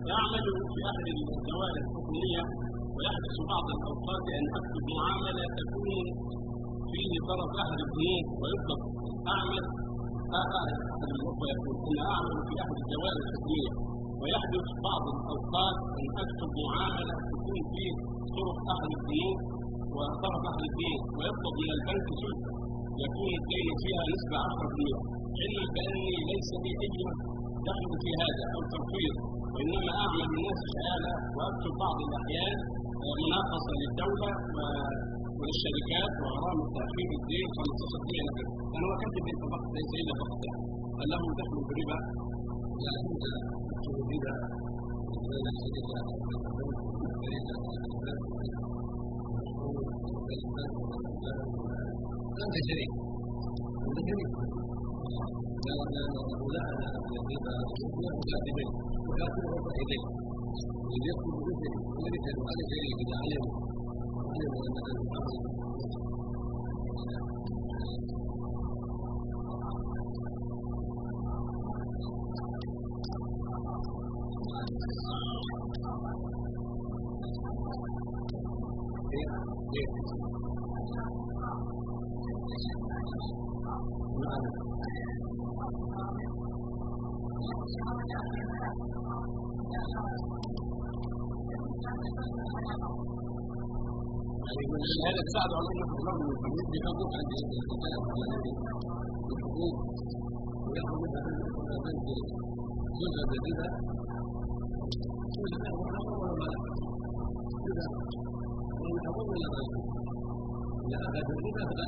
يعمل في أحد الدوائر الحكومية ويحدث بعض الأوقات أن أكتب معاملة تكون فيه طرف أحد البنوك ويطلب أعمل ويقول أنا أعمل في أحد الدوائر الحكومية ويحدث بعض الأوقات أن أكتب معاملة تكون فيه طرف أحد البنوك وطرف أحد البنوك ويطلب من البنك سلفة يكون الدين فيها نسبة 10%، علما بأني ليس لي أي دخل في هذا أو ترفيض، وإنما أعمل الناس شهادة وأكتب بعض الأحيان مناقصة للدولة وللشركات وغرامة تأخير الدين 15 دقيقة كذا. أنا وكلت الدين فقط ليس إلا فقط، هل له دخل بربا؟ لا يوجد دخل بربا بين الشركات أنت شريك أنت شريك لأنه لا الربا مكاتبين مكاتب رفع إليه يدخل بمثله وليس هذا شريك إذا علم أن الأمر هذا تساعد على أن الرجل الحدود بحقوق عند الرجال على الحقوق ويأخذ منها بنك جزء الربا جزء ولا ما جزء من الحقوق ولا ما إذا أخذ الربا فلا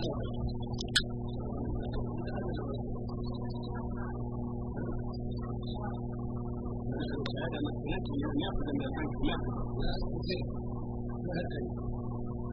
هذا مسؤوليته أن يأخذ من البنك ماله لا